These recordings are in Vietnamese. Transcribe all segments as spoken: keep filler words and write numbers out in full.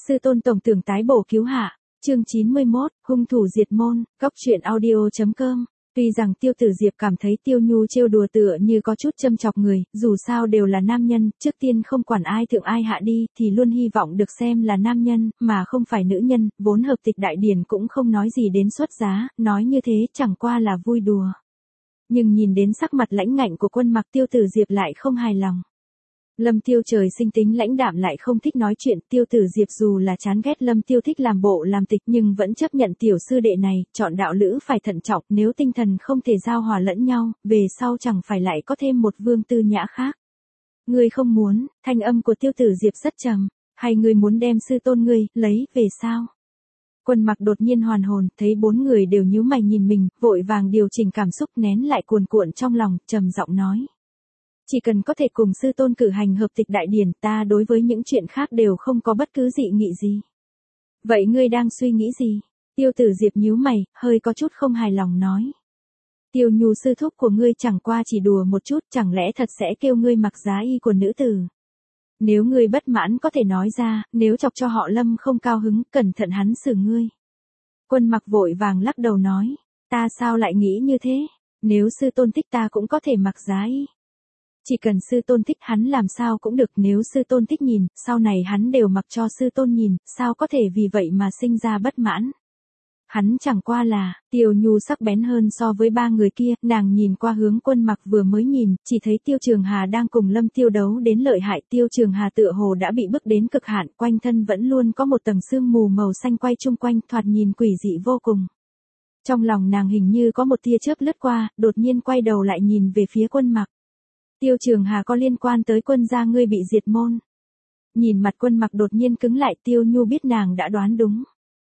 Sư tôn tổng tưởng tái bổ cứu hạ, chương chín mươi mốt, hung thủ diệt môn, góc truyện audio.com. Tuy rằng Tiêu Tử Diệp cảm thấy Tiêu Nhu trêu đùa tựa như có chút châm chọc người, dù sao đều là nam nhân, trước tiên không quản ai thượng ai hạ đi, thì luôn hy vọng được xem là nam nhân, mà không phải nữ nhân, vốn hợp tịch đại điển cũng không nói gì đến xuất giá, nói như thế chẳng qua là vui đùa. Nhưng nhìn đến sắc mặt lãnh ngạnh của Quân Mặc, Tiêu Tử Diệp lại không hài lòng. Lâm Tiêu trời sinh tính lãnh đạm lại không thích nói chuyện, Tiêu Tử Diệp dù là chán ghét Lâm Tiêu thích làm bộ làm tịch nhưng vẫn chấp nhận tiểu sư đệ này, chọn đạo lữ phải thận trọng, nếu tinh thần không thể giao hòa lẫn nhau, về sau chẳng phải lại có thêm một Vương Tư Nhã khác. Ngươi không muốn, thanh âm của Tiêu Tử Diệp rất trầm, hay ngươi muốn đem sư tôn ngươi, lấy, về sao? Quân Mặc đột nhiên hoàn hồn, thấy bốn người đều nhíu mày nhìn mình, vội vàng điều chỉnh cảm xúc nén lại cuồn cuộn trong lòng, trầm giọng nói. Chỉ cần có thể cùng sư tôn cử hành hợp tịch đại điển, ta đối với những chuyện khác đều không có bất cứ dị nghị gì. Vậy ngươi đang suy nghĩ gì? Tiêu Tử Diệp nhíu mày, hơi có chút không hài lòng nói. Tiêu Nhu sư thúc của ngươi chẳng qua chỉ đùa một chút, chẳng lẽ thật sẽ kêu ngươi mặc giá y của nữ tử? Nếu ngươi bất mãn có thể nói ra, nếu chọc cho họ Lâm không cao hứng, cẩn thận hắn xử ngươi. Quân Mặc vội vàng lắc đầu nói, ta sao lại nghĩ như thế? Nếu sư tôn thích ta cũng có thể mặc giá y. Chỉ cần sư tôn thích hắn làm sao cũng được, nếu sư tôn thích nhìn, sau này hắn đều mặc cho sư tôn nhìn, sao có thể vì vậy mà sinh ra bất mãn. Hắn chẳng qua là, Tiêu Nhu sắc bén hơn so với ba người kia, nàng nhìn qua hướng Quân Mặc vừa mới nhìn, chỉ thấy Tiêu Trường Hà đang cùng Lâm Tiêu đấu đến lợi hại, Tiêu Trường Hà tựa hồ đã bị bức đến cực hạn, quanh thân vẫn luôn có một tầng sương mù màu xanh quay chung quanh, thoạt nhìn quỷ dị vô cùng. Trong lòng nàng hình như có một tia chớp lướt qua, đột nhiên quay đầu lại nhìn về phía Quân Mặc. Tiêu Trường Hà có liên quan tới Quân gia ngươi bị diệt môn. Nhìn mặt Quân Mặc đột nhiên cứng lại, Tiêu Nhu biết nàng đã đoán đúng.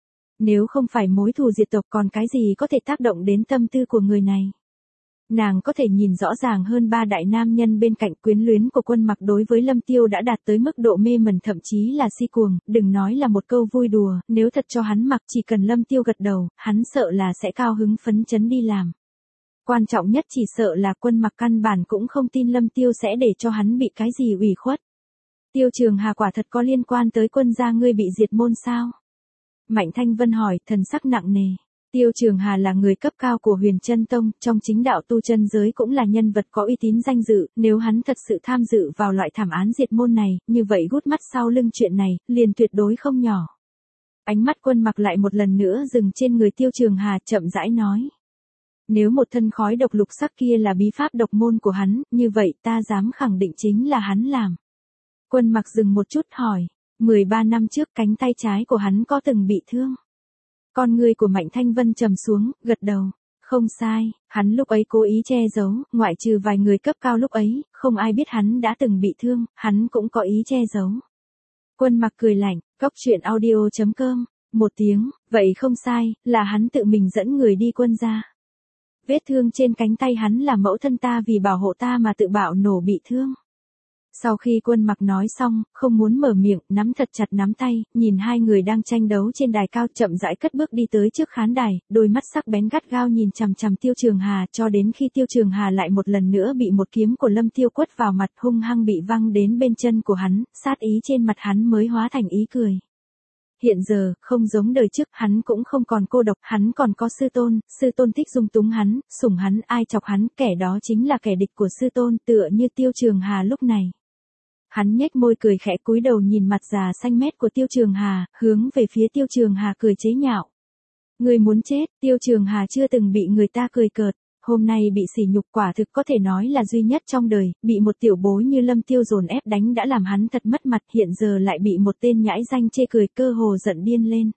Nếu không phải mối thù diệt tộc còn cái gì có thể tác động đến tâm tư của người này. Nàng có thể nhìn rõ ràng hơn ba đại nam nhân bên cạnh, quyến luyến của Quân Mặc đối với Lâm Tiêu đã đạt tới mức độ mê mẩn thậm chí là si cuồng, đừng nói là một câu vui đùa, nếu thật cho hắn mặc chỉ cần Lâm Tiêu gật đầu, hắn sợ là sẽ cao hứng phấn chấn đi làm. Quan trọng nhất chỉ sợ là Quân Mặc căn bản cũng không tin Lâm Tiêu sẽ để cho hắn bị cái gì ủy khuất. Tiêu Trường Hà quả thật có liên quan tới Quân gia ngươi bị diệt môn sao? Mạnh Thanh Vân hỏi, thần sắc nặng nề. Tiêu Trường Hà là người cấp cao của Huyền Chân Tông, trong chính đạo tu chân giới cũng là nhân vật có uy tín danh dự, nếu hắn thật sự tham dự vào loại thảm án diệt môn này, như vậy gút mắt sau lưng chuyện này, liền tuyệt đối không nhỏ. Ánh mắt Quân Mặc lại một lần nữa dừng trên người Tiêu Trường Hà, chậm rãi nói. Nếu một thân khói độc lục sắc kia là bí pháp độc môn của hắn, như vậy ta dám khẳng định chính là hắn làm. Quân Mặc dừng một chút hỏi, mười ba năm trước cánh tay trái của hắn có từng bị thương. Con người của Mạnh Thanh Vân trầm xuống, gật đầu. Không sai, hắn lúc ấy cố ý che giấu, ngoại trừ vài người cấp cao lúc ấy, không ai biết hắn đã từng bị thương, hắn cũng có ý che giấu. Quân Mặc cười lạnh, góc truyện audio.com, một tiếng, vậy không sai, là hắn tự mình dẫn người đi Quân gia. Vết thương trên cánh tay hắn là mẫu thân ta vì bảo hộ ta mà tự bạo nổ bị thương. Sau khi Quân Mặc nói xong, không muốn mở miệng, nắm thật chặt nắm tay, nhìn hai người đang tranh đấu trên đài cao, chậm rãi cất bước đi tới trước khán đài, đôi mắt sắc bén gắt gao nhìn chằm chằm Tiêu Trường Hà, cho đến khi Tiêu Trường Hà lại một lần nữa bị một kiếm của Lâm Tiêu quất vào mặt, hung hăng bị văng đến bên chân của hắn, sát ý trên mặt hắn mới hóa thành ý cười. Hiện giờ, không giống đời trước, hắn cũng không còn cô độc, hắn còn có sư tôn, sư tôn thích dung túng hắn, sủng hắn, ai chọc hắn, kẻ đó chính là kẻ địch của sư tôn, tựa như Tiêu Trường Hà lúc này. Hắn nhếch môi cười khẽ, cúi đầu nhìn mặt già xanh mét của Tiêu Trường Hà, hướng về phía Tiêu Trường Hà cười chế nhạo. Người muốn chết, Tiêu Trường Hà chưa từng bị người ta cười cợt, hôm nay bị sỉ nhục quả thực có thể nói là duy nhất trong đời, bị một tiểu bối như Lâm Tiêu dồn ép đánh đã làm hắn thật mất mặt, hiện giờ lại bị một tên nhãi danh chê cười, cơ hồ giận điên lên.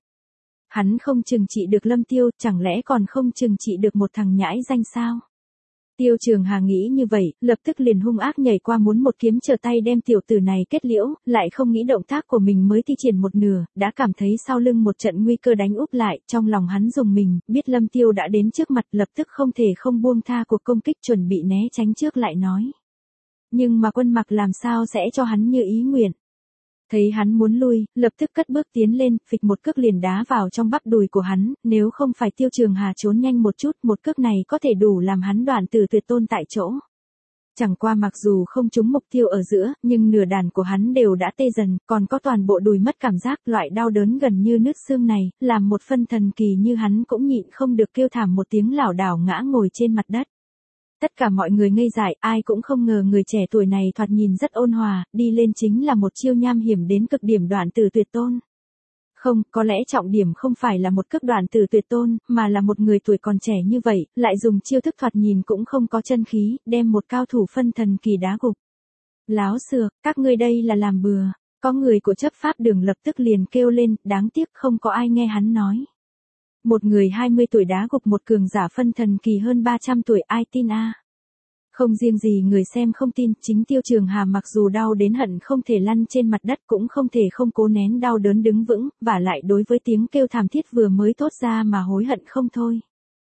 Hắn không trừng trị được Lâm Tiêu, chẳng lẽ còn không trừng trị được một thằng nhãi danh sao? Tiêu Trường Hà nghĩ như vậy, lập tức liền hung ác nhảy qua muốn một kiếm trở tay đem tiểu tử này kết liễu, lại không nghĩ động tác của mình mới thi triển một nửa, đã cảm thấy sau lưng một trận nguy cơ đánh úp lại, trong lòng hắn rùng mình, biết Lâm Tiêu đã đến trước mặt, lập tức không thể không buông tha cuộc công kích, chuẩn bị né tránh trước lại nói. Nhưng mà Quân Mặc làm sao sẽ cho hắn như ý nguyện. Thấy hắn muốn lui, lập tức cất bước tiến lên, phịch một cước liền đá vào trong bắp đùi của hắn, nếu không phải Tiêu Trường Hà trốn nhanh một chút, một cước này có thể đủ làm hắn đoạn tử tuyệt tôn tại chỗ. Chẳng qua mặc dù không trúng mục tiêu ở giữa, nhưng nửa đàn của hắn đều đã tê dần, còn có toàn bộ đùi mất cảm giác, loại đau đớn gần như nứt xương này, làm một phân thần kỳ như hắn cũng nhịn không được kêu thảm một tiếng lảo đảo ngã ngồi trên mặt đất. Tất cả mọi người ngây dại, ai cũng không ngờ người trẻ tuổi này thoạt nhìn rất ôn hòa, đi lên chính là một chiêu nham hiểm đến cực điểm đoạn tử tuyệt tôn. Không, có lẽ trọng điểm không phải là một cước đoạn tử tuyệt tôn, mà là một người tuổi còn trẻ như vậy, lại dùng chiêu thức thoạt nhìn cũng không có chân khí, đem một cao thủ phân thần kỳ đá gục. Láo xược, các ngươi đây là làm bừa. Có người của chấp pháp đường lập tức liền kêu lên, đáng tiếc không có ai nghe hắn nói. Một người hai mươi tuổi đá gục một cường giả phân thần kỳ hơn ba trăm tuổi, ai tin a? Không riêng gì người xem không tin, chính Tiêu Trường Hà mặc dù đau đến hận không thể lăn trên mặt đất cũng không thể không cố nén đau đớn đứng vững, và lại đối với tiếng kêu thảm thiết vừa mới thốt ra mà hối hận không thôi.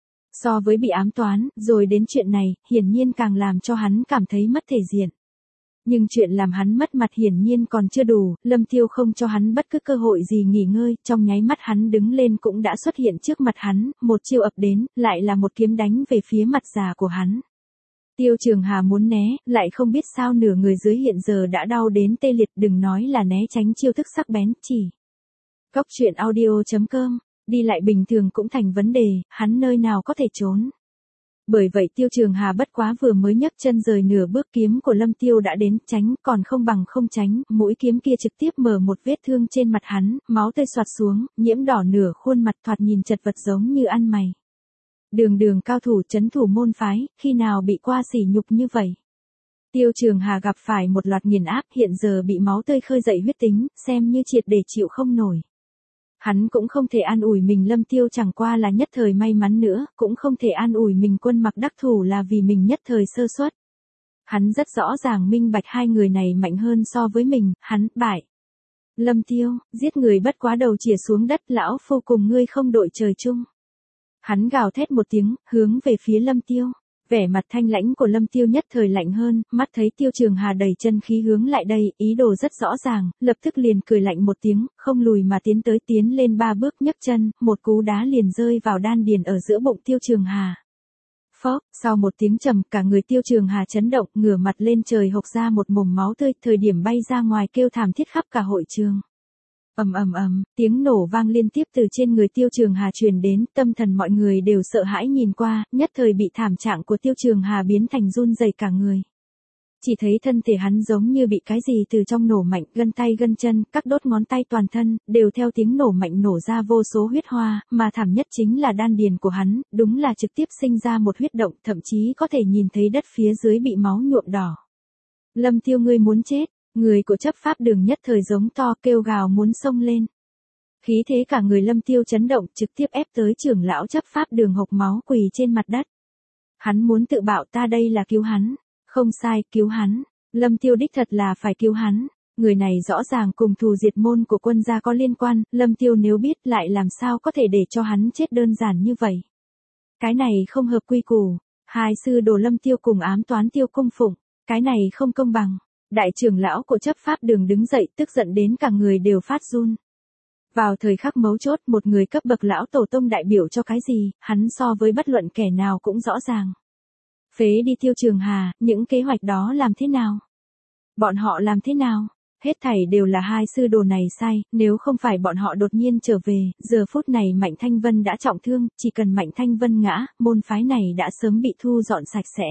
So với bị ám toán, rồi đến chuyện này, hiển nhiên càng làm cho hắn cảm thấy mất thể diện. Nhưng chuyện làm hắn mất mặt hiển nhiên còn chưa đủ, Lâm Tiêu không cho hắn bất cứ cơ hội gì nghỉ ngơi, trong nháy mắt hắn đứng lên cũng đã xuất hiện trước mặt hắn, một chiêu ập đến, lại là một kiếm đánh về phía mặt già của hắn. Tiêu Trường Hà muốn né, lại không biết sao nửa người dưới hiện giờ đã đau đến tê liệt, đừng nói là né tránh chiêu thức sắc bén, chỉ. Cốc truyện audio chấm com, đi lại bình thường cũng thành vấn đề, hắn nơi nào có thể trốn. Bởi vậy Tiêu Trường Hà bất quá vừa mới nhấc chân rời nửa bước kiếm của Lâm Tiêu đã đến, tránh còn không bằng không tránh, mũi kiếm kia trực tiếp mở một vết thương trên mặt hắn, máu tươi xoạt xuống, nhiễm đỏ nửa khuôn mặt thoạt nhìn chật vật giống như ăn mày. Đường đường cao thủ trấn thủ môn phái, khi nào bị qua sỉ nhục như vậy? Tiêu Trường Hà gặp phải một loạt nghiền áp, hiện giờ bị máu tươi khơi dậy huyết tính, xem như triệt để chịu không nổi. Hắn cũng không thể an ủi mình Lâm Tiêu chẳng qua là nhất thời may mắn nữa, cũng không thể an ủi mình Quân Mặc đắc thủ là vì mình nhất thời sơ suất. Hắn rất rõ ràng minh bạch hai người này mạnh hơn so với mình, hắn bại. Lâm Tiêu, giết người bất quá đầu chìa xuống đất, lão phu cùng ngươi không đội trời chung. Hắn gào thét một tiếng, hướng về phía Lâm Tiêu. Vẻ mặt thanh lãnh của Lâm Tiêu nhất thời lạnh hơn, mắt thấy Tiêu Trường Hà đầy chân khí hướng lại đây, ý đồ rất rõ ràng, lập tức liền cười lạnh một tiếng, không lùi mà tiến tới tiến lên ba bước nhấc chân, một cú đá liền rơi vào đan điền ở giữa bụng Tiêu Trường Hà. Phốc, sau một tiếng trầm, cả người Tiêu Trường Hà chấn động, ngửa mặt lên trời hộc ra một mồm máu tươi, thời điểm bay ra ngoài kêu thảm thiết khắp cả hội trường. Ầm ầm ầm, tiếng nổ vang liên tiếp từ trên người Tiêu Trường Hà truyền đến, tâm thần mọi người đều sợ hãi nhìn qua, nhất thời bị thảm trạng của Tiêu Trường Hà biến thành run rẩy cả người. Chỉ thấy thân thể hắn giống như bị cái gì từ trong nổ mạnh, gân tay gân chân, các đốt ngón tay toàn thân, đều theo tiếng nổ mạnh nổ ra vô số huyết hoa, mà thảm nhất chính là đan điền của hắn, đúng là trực tiếp sinh ra một huyết động, thậm chí có thể nhìn thấy đất phía dưới bị máu nhuộm đỏ. Lâm Tiêu ngươi muốn chết. Người của chấp pháp đường nhất thời giống to kêu gào muốn xông lên. Khí thế cả người Lâm Tiêu chấn động trực tiếp ép tới trưởng lão chấp pháp đường hộc máu quỳ trên mặt đất. Hắn muốn tự bạo ta đây là cứu hắn. Không sai, cứu hắn. Lâm Tiêu đích thật là phải cứu hắn. Người này rõ ràng cùng thù diệt môn của Quân gia có liên quan, Lâm Tiêu nếu biết lại làm sao có thể để cho hắn chết đơn giản như vậy. Cái này không hợp quy củ. Hai sư đồ Lâm Tiêu cùng ám toán Tiêu cung phụng. Cái này không công bằng. Đại trưởng lão của chấp pháp đường đứng dậy tức giận đến cả người đều phát run. Vào thời khắc mấu chốt một người cấp bậc lão tổ tông đại biểu cho cái gì, hắn so với bất luận kẻ nào cũng rõ ràng. Phế đi Tiêu Trường Hà, những kế hoạch đó làm thế nào? Bọn họ làm thế nào? Hết thảy đều là hai sư đồ này sai, nếu không phải bọn họ đột nhiên trở về, giờ phút này Mạnh Thanh Vân đã trọng thương, chỉ cần Mạnh Thanh Vân ngã, môn phái này đã sớm bị thu dọn sạch sẽ.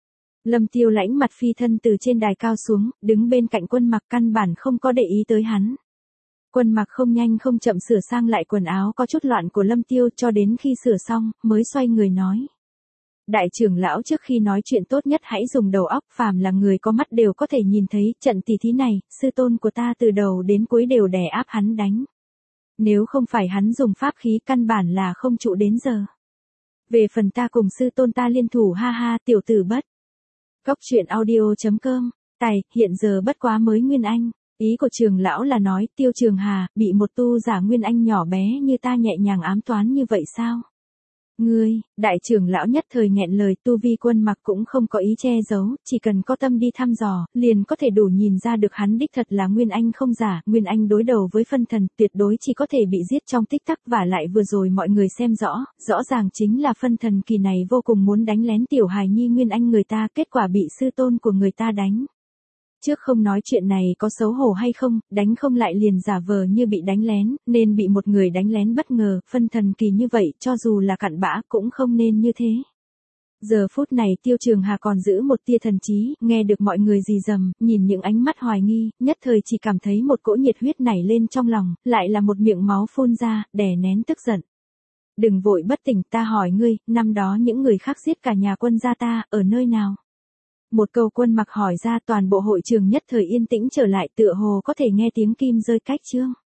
Lâm Tiêu lãnh mặt phi thân từ trên đài cao xuống, đứng bên cạnh Quân Mặc căn bản không có để ý tới hắn. Quân Mặc không nhanh không chậm sửa sang lại quần áo có chút loạn của Lâm Tiêu cho đến khi sửa xong, mới xoay người nói. Đại trưởng lão trước khi nói chuyện tốt nhất hãy dùng đầu óc, phàm là người có mắt đều có thể nhìn thấy, trận tỷ thí này, sư tôn của ta từ đầu đến cuối đều đè áp hắn đánh. Nếu không phải hắn dùng pháp khí căn bản là không trụ đến giờ. Về phần ta cùng sư tôn ta liên thủ ha ha tiểu tử bất. Cốc truyện audio chấm com, tài, hiện giờ bất quá mới Nguyên Anh, ý của trường lão là nói Tiêu Trường Hà, bị một tu giả Nguyên Anh nhỏ bé như ta nhẹ nhàng ám toán như vậy sao? Ngươi, đại trưởng lão nhất thời nghẹn lời, tu vi Quân Mặc cũng không có ý che giấu, chỉ cần có tâm đi thăm dò, liền có thể đủ nhìn ra được hắn đích thật là Nguyên Anh không giả, Nguyên Anh đối đầu với phân thần, tuyệt đối chỉ có thể bị giết trong tích tắc, và lại vừa rồi mọi người xem rõ, rõ ràng chính là phân thần kỳ này vô cùng muốn đánh lén tiểu hài nhi Nguyên Anh người ta, kết quả bị sư tôn của người ta đánh. Trước không nói chuyện này có xấu hổ hay không, đánh không lại liền giả vờ như bị đánh lén, nên bị một người đánh lén bất ngờ, phân thần kỳ như vậy, cho dù là cặn bã cũng không nên như thế. Giờ phút này Tiêu Trường Hà còn giữ một tia thần trí, nghe được mọi người rì rầm, nhìn những ánh mắt hoài nghi, nhất thời chỉ cảm thấy một cỗ nhiệt huyết nảy lên trong lòng, lại là một miệng máu phun ra, đè nén tức giận. Đừng vội bất tỉnh, ta hỏi ngươi, năm đó những người khác giết cả nhà Quân gia ta, ở nơi nào? Một câu Quân Mặc hỏi ra, toàn bộ hội trường nhất thời yên tĩnh trở lại, tựa hồ có thể nghe tiếng kim rơi cách chương.